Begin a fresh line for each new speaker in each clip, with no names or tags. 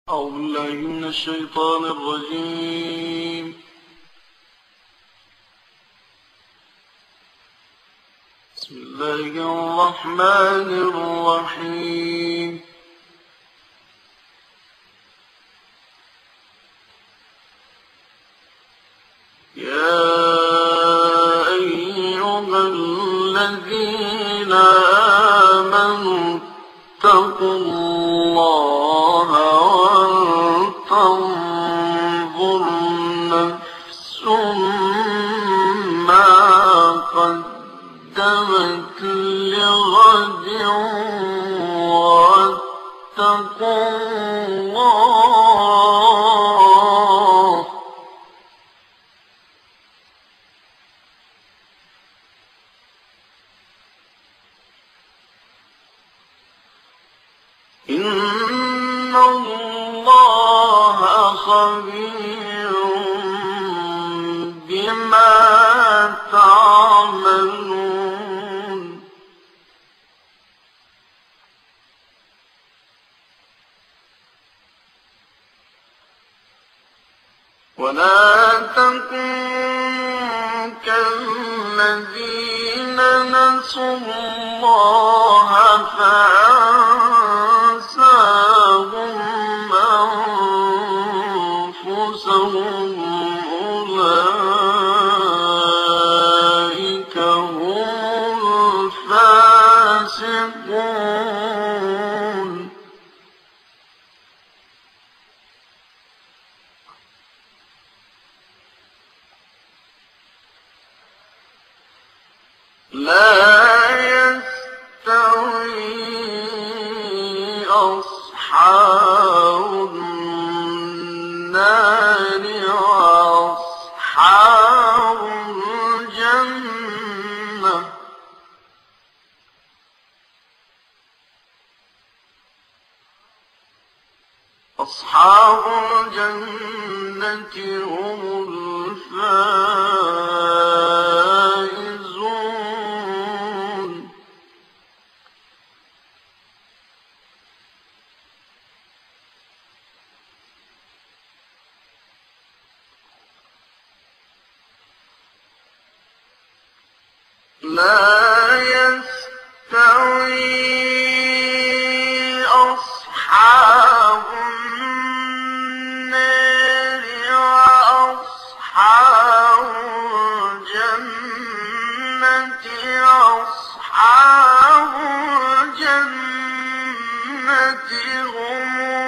أعوذ بالله من الشيطان الرجيم. بسم الله الرحمن الرحيم. يا أيها الذين آمنوا اتقوا الله ولتنظر نفس ما قدمت لغد واتقوا الله إن الله خبير بما تعملون. ولا تكونوا كالذين نسوا الله فأنساهم أنفسهم أولئك هم الفاسقون. لا يستوي أصحاب النار وأصحاب الجنة. أصحاب الجنة هم الفائزون. لا يستوي أصحاب النار وأصحاب الجنة. أصحاب الجنة هم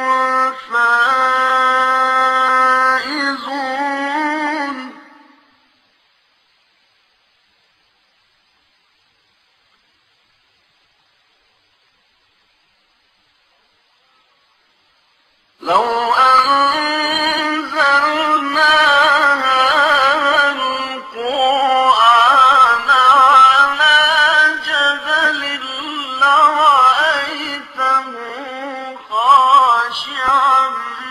الفائزون. لو أنزلنا هذا القرآن على جبل لرأيته خاشعا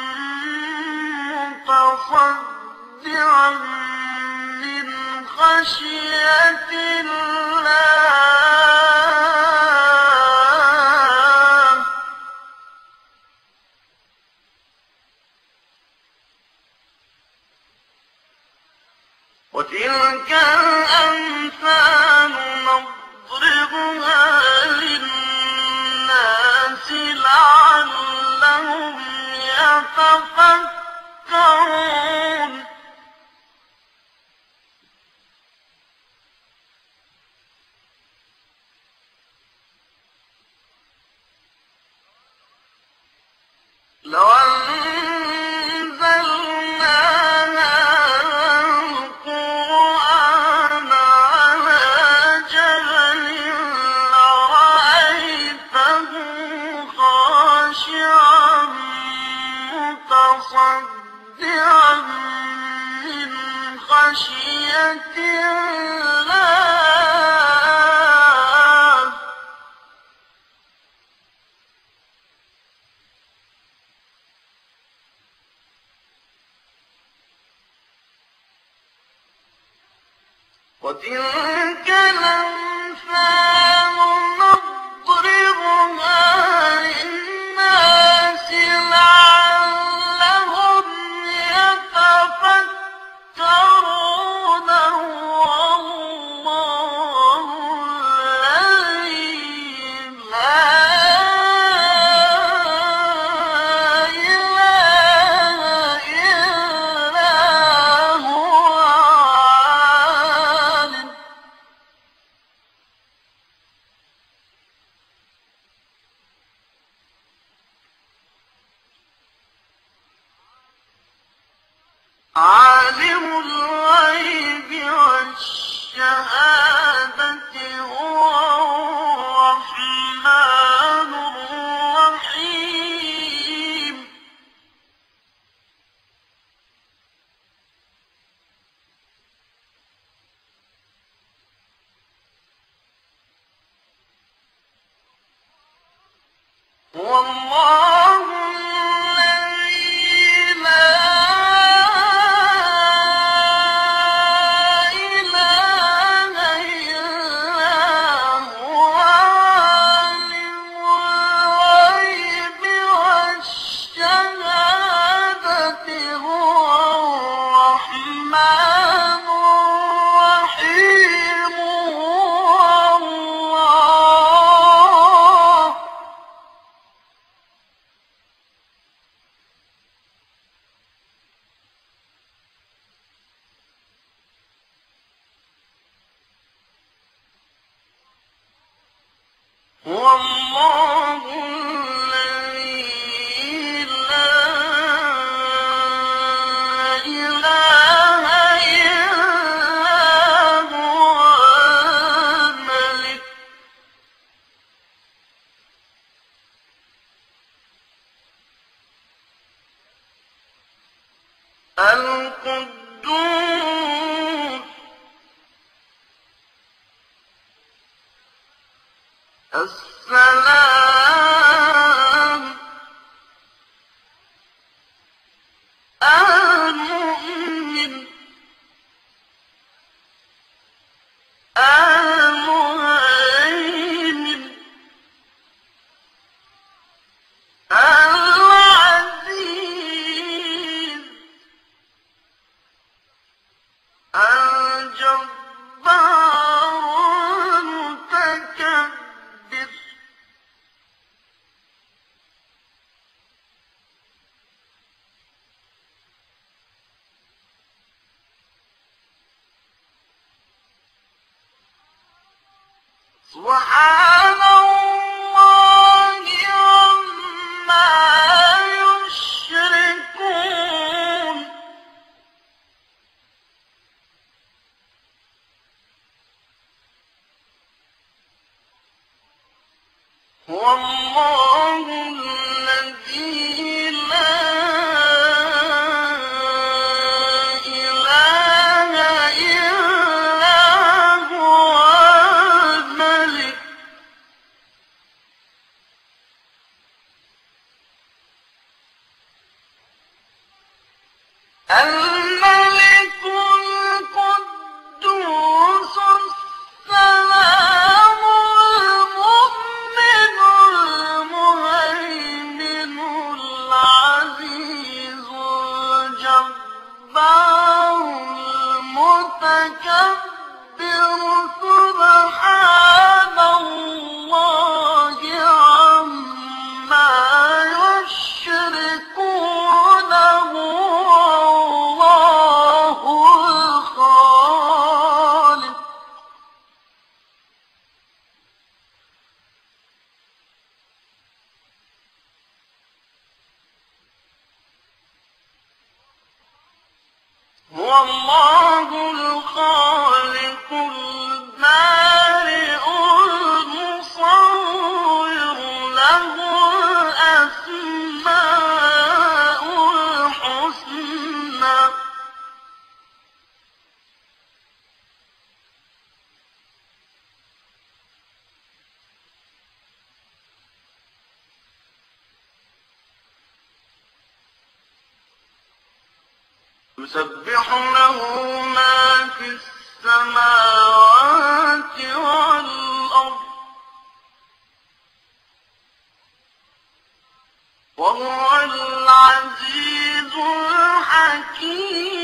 متصدعا من خشية الله. وتلك الأمثال نضربها للناس لعلهم يتفكرون. لو أنزلنا القرآن على جبل لرأيته خاشعا متصدعا من خشية الله. وتلك الأمثال نضربها للناس لعلهم عالم الغيب والشهادة هو الرحمن الرحيم هو الله الذي لا إله إلا هو عالم الغيب والشهادة هو الرحمن الرحيم هو الله هو الله الذي لا إله إلا هو الملك القدوس السلام المؤمن المهيمن العزيز الجبار المتكبر سبحان الله عما يشركون هو الله الذي لا إله إلا هو الملك الملك القدوس السلام المؤمن المهيمن العزيز الجبار المتكبر سبحان الله عما يشركون هو الله الخالق هو الله الخالق البارئ المصور له الأسماء الحسنى يسبح له ما في السماوات والأرض وهو العزيز الحكيم